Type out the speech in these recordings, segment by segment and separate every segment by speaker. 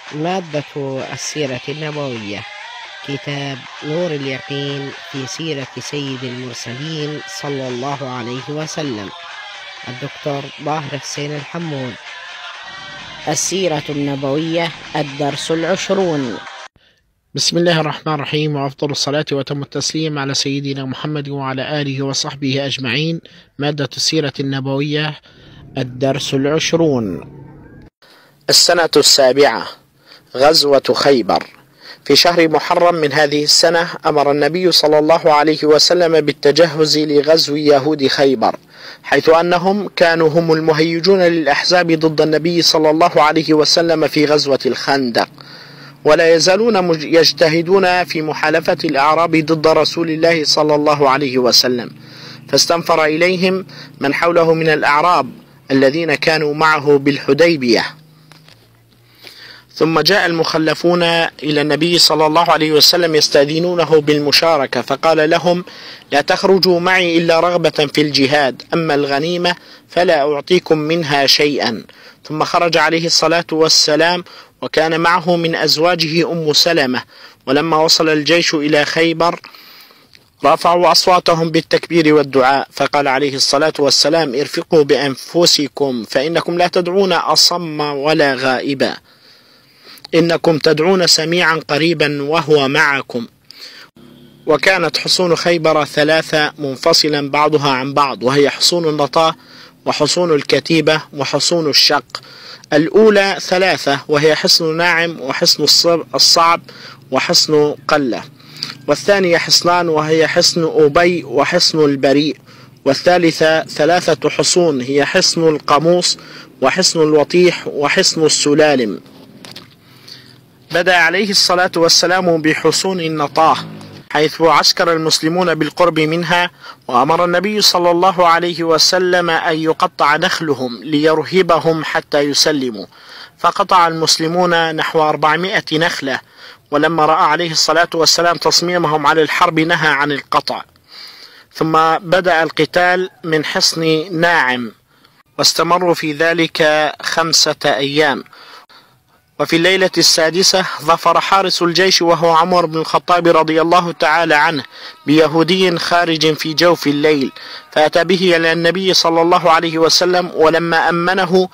Speaker 1: مادة السيرة النبوية، كتاب نور اليقين في سيرة سيد المرسلين صلى الله عليه وسلم، الدكتور باهر حسين الحمود. السيرة النبوية، الدرس 20.
Speaker 2: بسم الله الرحمن الرحيم، وأفضل الصلاة وتم التسليم على سيدنا محمد وعلى آله وصحبه أجمعين. مادة السيرة النبوية، الدرس 20. السنة 7، غزوة خيبر. في شهر محرم من هذه السنة أمر النبي صلى الله عليه وسلم بالتجهز لغزو يهود خيبر، حيث أنهم كانوا هم المهيجون للأحزاب ضد النبي صلى الله عليه وسلم في غزوة الخندق، ولا يزالون يجتهدون في محالفة الأعراب ضد رسول الله صلى الله عليه وسلم، فاستنفر إليهم من حوله من الأعراب الذين كانوا معه بالحديبية. ثم جاء المخلفون إلى النبي صلى الله عليه وسلم يستأذنونه بالمشاركة، فقال لهم: لا تخرجوا معي إلا رغبة في الجهاد، أما الغنيمة فلا أعطيكم منها شيئا. ثم خرج عليه الصلاة والسلام، وكان معه من أزواجه أم سلمة. ولما وصل الجيش إلى خيبر رفعوا أصواتهم بالتكبير والدعاء، فقال عليه الصلاة والسلام: ارفقوا بأنفسكم، فإنكم لا تدعون أصم ولا غائبا، إنكم تدعون سميعا قريبا وهو معكم. وكانت حصون خيبر 3 منفصلا بعضها عن بعض، وهي حصون النطاه، وحصون الكتيبة، وحصون الشق. الأولى 3، وهي حصن ناعم، وحصن الصعب، وحصن قلة. والثانية حصنان، وهي حصن أبي، وحصن البريء. والثالثة 3 حصون، هي حصن القاموس، وحصن الوطيح، وحصن السلالم. بدأ عليه الصلاة والسلام بحصون النطاه، حيث عسكر المسلمون بالقرب منها، وأمر النبي صلى الله عليه وسلم أن يقطع نخلهم ليرهبهم حتى يسلموا، فقطع المسلمون نحو 400 نخلة. ولما رأى عليه الصلاة والسلام تصميمهم على الحرب نهى عن القطع. ثم بدأ القتال من حصن ناعم، واستمروا في ذلك 5 أيام. وفي الليلة 6 ظفر حارس الجيش، وهو عمر بن الخطاب رضي الله تعالى عنه، بيهودي خارج في جوف الليل، فأتى به إلى النبي صلى الله عليه وسلم. ولما أمنه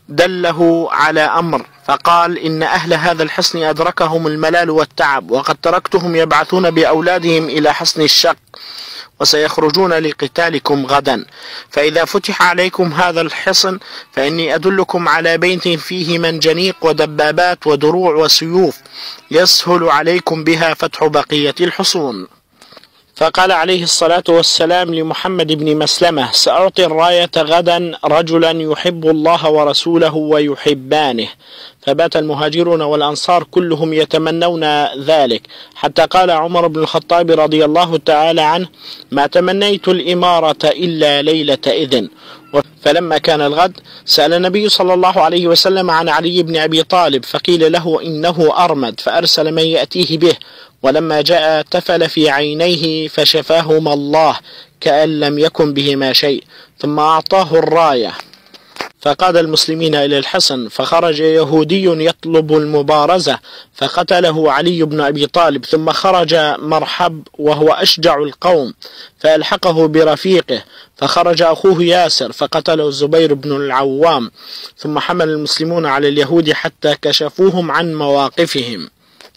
Speaker 2: دله على أمر، فقال: إن أهل هذا الحصن أدركهم الملال والتعب، وقد تركتهم يبعثون بأولادهم إلى حصن الشق، وسيخرجون لقتالكم غدا، فإذا فتح عليكم هذا الحصن فإني أدلكم على بيت فيه منجنيق ودبابات ودروع وسيوف، يسهل عليكم بها فتح بقية الحصون. فقال عليه الصلاة والسلام لمحمد بن مسلمة: سأعطي الراية غدا رجلا يحب الله ورسوله ويحبانه. فبات المهاجرون والأنصار كلهم يتمنون ذلك، حتى قال عمر بن الخطاب رضي الله تعالى عنه: ما تمنيت الإمارة إلا ليلة إذن. فلما كان الغد سأل النبي صلى الله عليه وسلم عن علي بن أبي طالب، فقيل له إنه أرمد، فأرسل من يأتيه به. ولما جاء تفل في عينيه فشفاهما الله كأن لم يكن بهما شيء، ثم أعطاه الراية، فقاد المسلمين إلى الحصن. فخرج يهودي يطلب المبارزة، فقتله علي بن أبي طالب. ثم خرج مرحب وهو أشجع القوم، فألحقه برفيقه، فخرج أخوه ياسر فقتله الزبير بن العوام. ثم حمل المسلمون على اليهود حتى كشفوهم عن مواقفهم،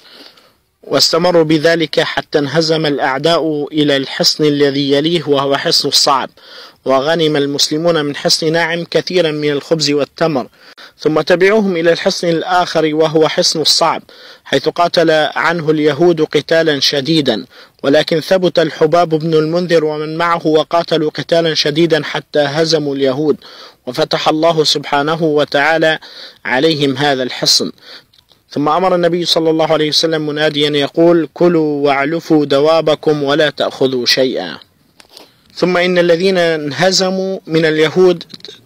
Speaker 2: واستمروا بذلك حتى انهزم الأعداء إلى الحصن الذي يليه، وهو حصن الصعب. وغنم المسلمون من حصن ناعم كثيرا من الخبز والتمر. ثم تبعوهم إلى الحصن الآخر، وهو حصن الصعب، حيث قاتل عنه اليهود قتالا شديدا، ولكن ثبت الحباب بن المنذر ومن معه وقاتلوا قتالا شديدا حتى هزموا اليهود، وفتح الله سبحانه وتعالى عليهم هذا الحصن. ثم أمر النبي صلى الله عليه وسلم مناديا يقول: كلوا واعلفوا دوابكم ولا تأخذوا شيئا. ثم إن الذين انهزموا من اليهود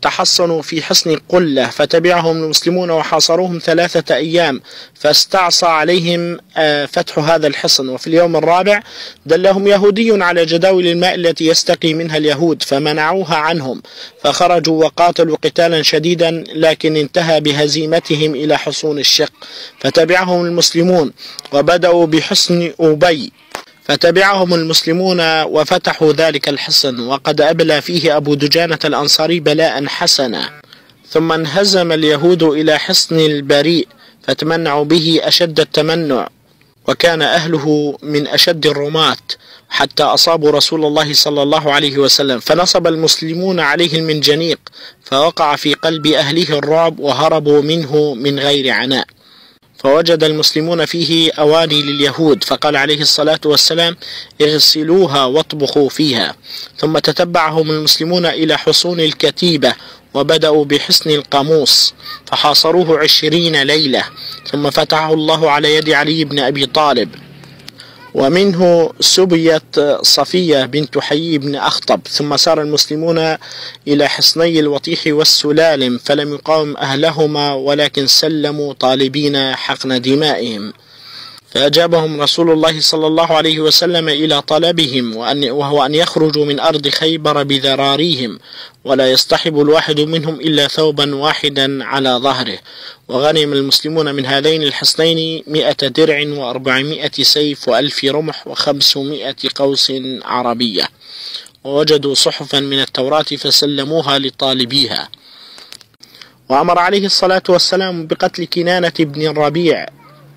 Speaker 2: تحصنوا في حصن قلة فتبعهم المسلمون وحاصروهم 3 أيام، فاستعصى عليهم فتح هذا الحصن. وفي اليوم الرابع دلهم يهودي على جداول الماء التي يستقي منها اليهود فمنعوها عنهم، فخرجوا وقاتلوا قتالا شديدا، لكن انتهى بهزيمتهم إلى حصون الشق، فتبعهم المسلمون وبدأوا بحصن أبي، فتبعهم المسلمون وفتحوا ذلك الحصن، وقد أبلى فيه أبو دجانة الأنصاري بلاء حسنا. ثم انهزم اليهود إلى حصن البريء فتمنعوا به أشد التمنع، وكان أهله من أشد الرماة حتى أصابوا رسول الله صلى الله عليه وسلم، فنصب المسلمون عليه المنجنيق، فوقع في قلب أهله الرعب وهربوا منه من غير عناء. فوجد المسلمون فيه أواني لليهود، فقال عليه الصلاة والسلام: اغسلوها واطبخوا فيها. ثم تتبعهم المسلمون إلى حصون الكتيبة، وبدأوا بحصن القاموس فحاصروه 20 ليلة، ثم فتحه الله على يد علي بن أبي طالب. ومنه سبيت صفية بنت حيي بن أخطب. ثم سار المسلمون إلى حصني الوطيح والسلالم، فلم يقاوم أهلهما ولكن سلموا طالبين حقن دمائهم، فأجابهم رسول الله صلى الله عليه وسلم إلى طلبهم، وهو أن يخرجوا من أرض خيبر بذراريهم، ولا يصطحب الواحد منهم إلا ثوبا واحدا على ظهره. وغنم المسلمون من هذين الحصنين 100 درع و400 سيف و1000 رمح و500 قوس عربية، ووجدوا صحفا من التوراة فسلموها لطالبيها. وأمر عليه الصلاة والسلام بقتل كنانة بن الربيع،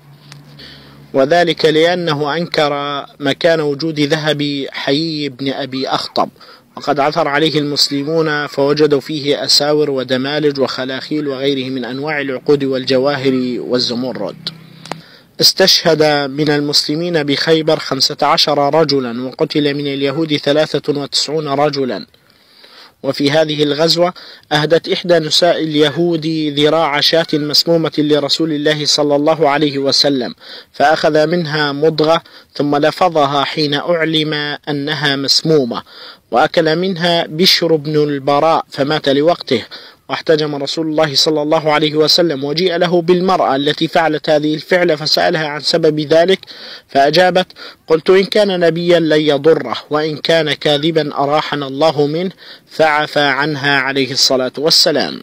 Speaker 2: وذلك لأنه أنكر مكان وجود ذهب حيي بن أبي أخطب، وقد عثر عليه المسلمون فوجدوا فيه أساور ودمالج وخلاخيل وغيره من أنواع العقود والجواهر والزمرد. استشهد من المسلمين بخيبر 15 رجلا، وقتل من اليهود 93 رجلا. وفي هذه الغزوة أهدت إحدى نساء اليهود ذراع شاة مسمومة لرسول الله صلى الله عليه وسلم، فأخذ منها مضغة ثم لفظها حين أعلم أنها مسمومة، وأكل منها بشر بن البراء فمات لوقته. واحتجم رسول الله صلى الله عليه وسلم، وجيء له بالمرأة التي فعلت هذه الفعلة فسألها عن سبب ذلك، فأجابت: قلت إن كان نبيا لن يضره، وإن كان كاذبا أراحنا الله منه، فعفى عنها عليه الصلاة والسلام.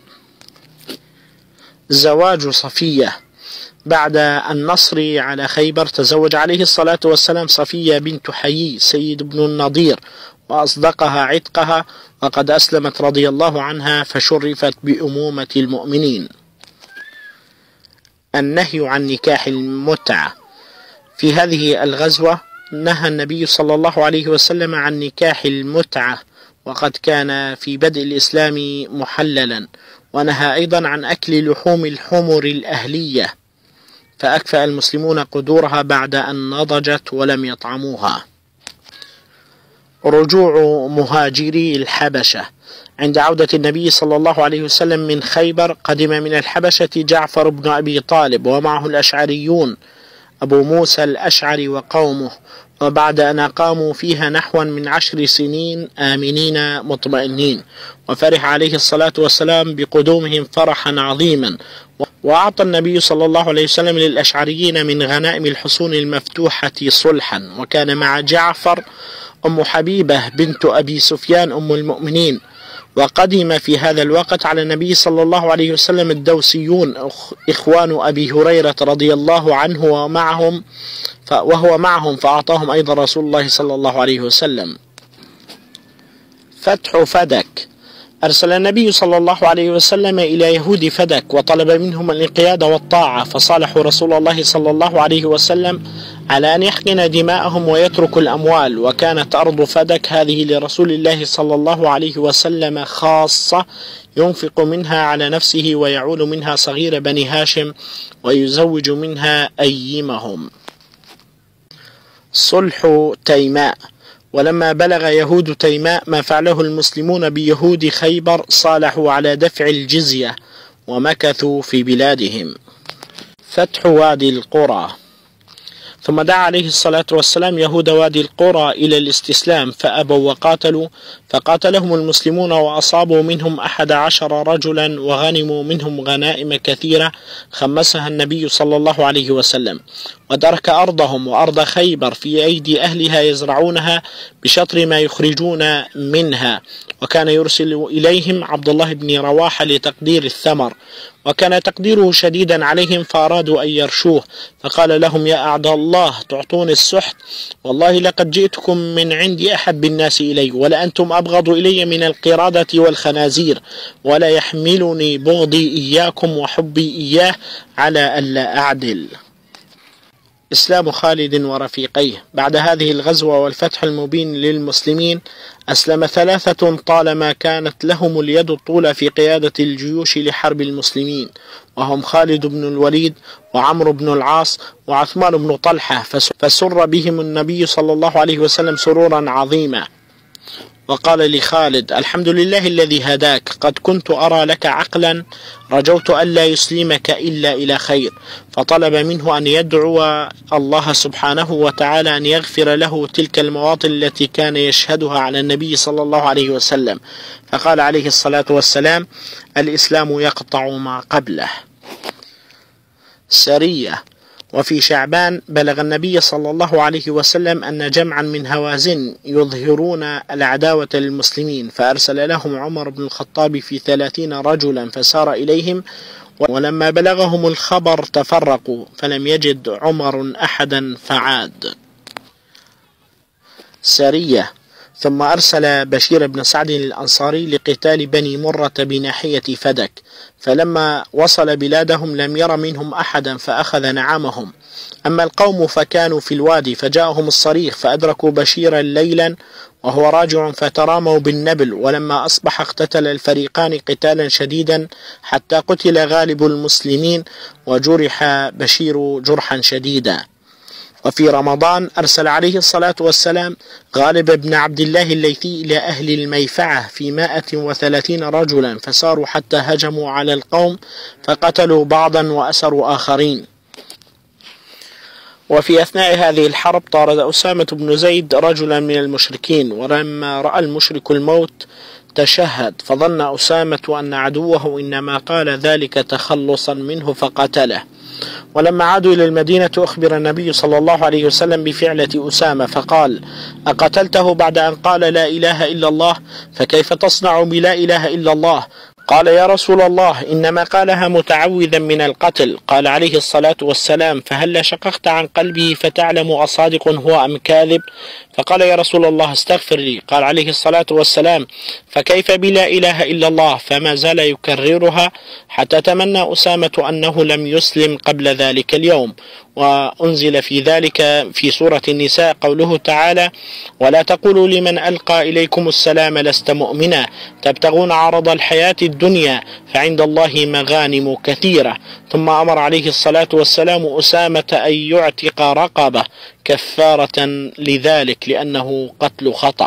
Speaker 2: زواج صفية. بعد النصر على خيبر تزوج عليه الصلاة والسلام صفية بنت حيي سيد بن النضير، وأصدقها عتقها، وقد أسلمت رضي الله عنها فشرفت بأمومة المؤمنين. النهي عن نكاح المتعة. في هذه الغزوة نهى النبي صلى الله عليه وسلم عن نكاح المتعة، وقد كان في بدء الإسلام محللا، ونهى أيضا عن أكل لحوم الحمر الأهلية، فأكفأ المسلمون قدورها بعد أن نضجت ولم يطعموها. رجوع مهاجري الحبشة. عند عودة النبي صلى الله عليه وسلم من خيبر قدم من الحبشة جعفر بن أبي طالب ومعه الأشعريون أبو موسى الأشعري وقومه، وبعد أن أقاموا فيها نحوا من 10 سنين آمنين مطمئنين، وفرح عليه الصلاة والسلام بقدومهم فرحا عظيما. وأعطى النبي صلى الله عليه وسلم للأشعريين من غنائم الحصون المفتوحة صلحا، وكان مع جعفر أم حبيبة بنت أبي سفيان أم المؤمنين. وقدم في هذا الوقت على النبي صلى الله عليه وسلم الدوسيون إخوان أبي هريرة رضي الله عنه وهو معهم، فأعطاهم أيضا رسول الله صلى الله عليه وسلم. فتح فدك. أرسل النبي صلى الله عليه وسلم إلى يهود فدك وطلب منهم الانقياد والطاعة، فصالحوا رسول الله صلى الله عليه وسلم على أن يحقن دماءهم ويتركوا الأموال. وكانت أرض فدك هذه لرسول الله صلى الله عليه وسلم خاصة، ينفق منها على نفسه ويعول منها صغير بني هاشم ويزوج منها أيمهم. صلح تيماء. ولما بلغ يهود تيماء ما فعله المسلمون بيهود خيبر صالحوا على دفع الجزية ومكثوا في بلادهم. فتح وادي القرى. ثم دعا عليه الصلاة والسلام يهود وادي القرى إلى الاستسلام فأبوا وقاتلوا، فقاتلهم المسلمون وأصابوا منهم 11 رجلا وغنموا منهم غنائم كثيرة خمسها النبي صلى الله عليه وسلم، وترك أرضهم وأرض خيبر في أيدي أهلها يزرعونها بشطر ما يخرجون منها، وكان يرسل إليهم عبد الله بن رواحة لتقدير الثمر، وكان تقديره شديدا عليهم فأرادوا أن يرشوه، فقال لهم: يا أعداء الله تعطوني السحت، والله لقد جئتكم من عند أحب الناس إلي، ولأنتم أبغض إلي من القردة والخنازير، ولا يحملني بغضي إياكم وحبي إياه على ألا أعدل. إسلام خالد ورفيقيه. بعد هذه الغزوة والفتح المبين للمسلمين أسلم 3 طالما كانت لهم اليد الطولى في قيادة الجيوش لحرب المسلمين، وهم خالد بن الوليد وعمرو بن العاص وعثمان بن طلحة، فسر بهم النبي صلى الله عليه وسلم سرورا عظيما، وقال لخالد: الحمد لله الذي هداك، قد كنت أرى لك عقلا رجوت ألا يسلمك إلا إلى خير، فطلب منه أن يدعو الله سبحانه وتعالى أن يغفر له تلك المواطن التي كان يشهدها على النبي صلى الله عليه وسلم، فقال عليه الصلاة والسلام: الإسلام يقطع ما قبله. سرية. وفي شعبان بلغ النبي صلى الله عليه وسلم أن جمعا من هوازن يظهرون العداوة للمسلمين، فأرسل لهم عمر بن الخطاب في 30 رجلا فسار إليهم، ولما بلغهم الخبر تفرقوا، فلم يجد عمر أحدا فعاد. سرية. ثم أرسل بشير بن سعد الأنصاري لقتال بني مرة بناحية فدك، فلما وصل بلادهم لم ير منهم أحدا فأخذ نعمهم. أما القوم فكانوا في الوادي، فجاءهم الصريخ فأدركوا بشيرا ليلا وهو راجع فتراموا بالنبل، ولما أصبح اقتتل الفريقان قتالا شديدا حتى قتل غالب المسلمين وجرح بشير جرحا شديدا. وفي رمضان أرسل عليه الصلاة والسلام غالب بن عبد الله الليثي إلى أهل الميفعة في 130 رجلا، فساروا حتى هجموا على القوم فقتلوا بعضا وأسروا آخرين. وفي أثناء هذه الحرب طارد أسامة بن زيد رجلا من المشركين، ولما رأى المشرك الموت تشهد، فظن أسامة أن عدوه إنما قال ذلك تخلصا منه فقتله. ولما عادوا إلى المدينة أخبر النبي صلى الله عليه وسلم بفعلة أسامة، فقال: أقتلته بعد أن قال لا إله إلا الله؟ فكيف تصنع بلا إله إلا الله؟ قال: يا رسول الله إنما قالها متعوذا من القتل. قال عليه الصلاة والسلام: فهل شققت عن قلبه فتعلم أصادق هو أم كاذب؟ فقال: يا رسول الله استغفر لي. قال عليه الصلاة والسلام: فكيف بلا إله إلا الله؟ فما زال يكررها حتى تمنى أسامة أنه لم يسلم قبل ذلك اليوم. وأنزل في ذلك في سورة النساء قوله تعالى: ولا تقولوا لمن ألقى إليكم السلام لست مؤمنا تبتغون عرض الحياة الدنيا فعند الله مغانم كثيرة. ثم أمر عليه الصلاة والسلام أسامة أن يعتق رقبة كفارة لذلك لأنه قتل خطأ.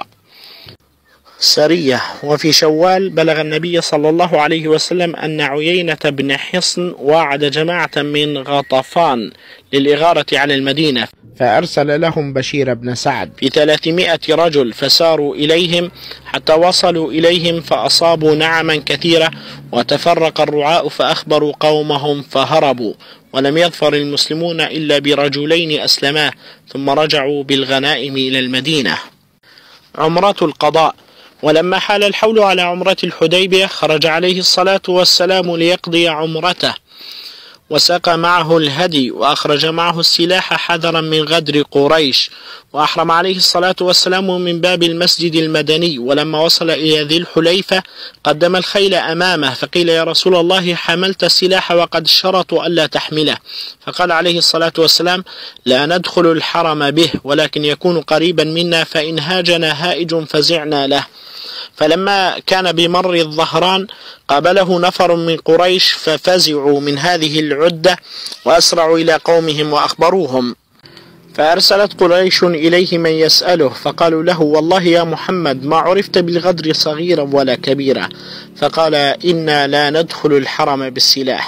Speaker 2: سرية. وفي شوال بلغ النبي صلى الله عليه وسلم أن عيينة بن حصن وعد جماعة من غطفان للإغارة على المدينة، فأرسل لهم بشير بن سعد في 300 رجل، فساروا إليهم حتى وصلوا إليهم فأصابوا نعما كثيرة، وتفرق الرعاء فأخبروا قومهم فهربوا، ولم يظفر المسلمون إلا برجلين أسلما، ثم رجعوا بالغنائم إلى المدينة. عمرة القضاء. ولما حال الحول على عمرة الحديبية خرج عليه الصلاة والسلام ليقضي عمرته، وساق معه الهدي، وأخرج معه السلاح حذرا من غدر قريش، وأحرم عليه الصلاة والسلام من باب المسجد المدني. ولما وصل إلى ذي الحليفة قدم الخيل أمامه، فقيل: يا رسول الله حملت السلاح وقد شرطوا ألا تحمله؟ فقال عليه الصلاة والسلام: لا ندخل الحرم به، ولكن يكون قريبا منا، فإن هاجنا هائج فزعنا له. فلما كان بمر الظهران قابله نفر من قريش ففزعوا من هذه العدة وأسرعوا إلى قومهم وأخبروهم، فأرسلت قريش إليه من يسأله، فقالوا له: والله يا محمد ما عرفت بالغدر صغيرا ولا كبيرا. فقال: إنا لا ندخل الحرم بالسلاح.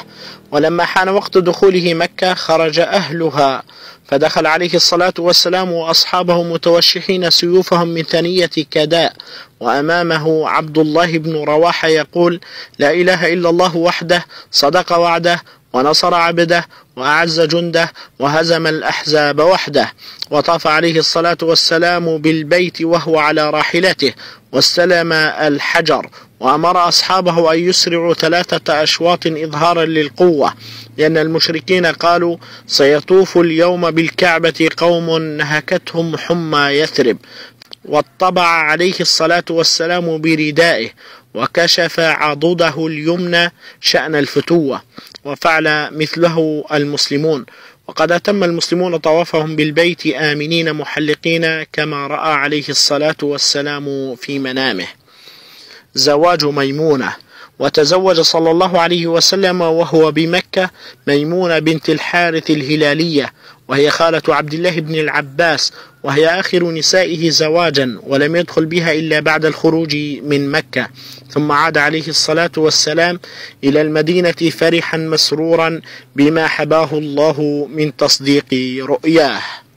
Speaker 2: ولما حان وقت دخوله مكة خرج أهلها، فدخل عليه الصلاة والسلام وأصحابه متوشحين سيوفهم من ثنية كداء، وأمامه عبد الله بن رواحة يقول: لا إله إلا الله وحده صدق وعده ونصر عبده وأعز جنده وهزم الأحزاب وحده. وطاف عليه الصلاة والسلام بالبيت وهو على راحلته واستلم الحجر، وأمر أصحابه أن يسرعوا 3 أشواط إظهارا للقوة، لأن المشركين قالوا: سيطوف اليوم بالكعبة قوم نهكتهم حمى يثرب. واطبع عليه الصلاة والسلام بردائه وكشف عضده اليمنى شأن الفتوة، وفعل مثله المسلمون. وقد أتم المسلمون طوافهم بالبيت آمنين محلقين كما رأى عليه الصلاة والسلام في منامه. زواج ميمونة. وتزوج صلى الله عليه وسلم وهو بمكة ميمونة بنت الحارث الهلالية، وهي خالة عبد الله بن العباس، وهي آخر نسائه زواجا، ولم يدخل بها إلا بعد الخروج من مكة. ثم عاد عليه الصلاة والسلام إلى المدينة فرحا مسرورا بما حباه الله من تصديق رؤياه.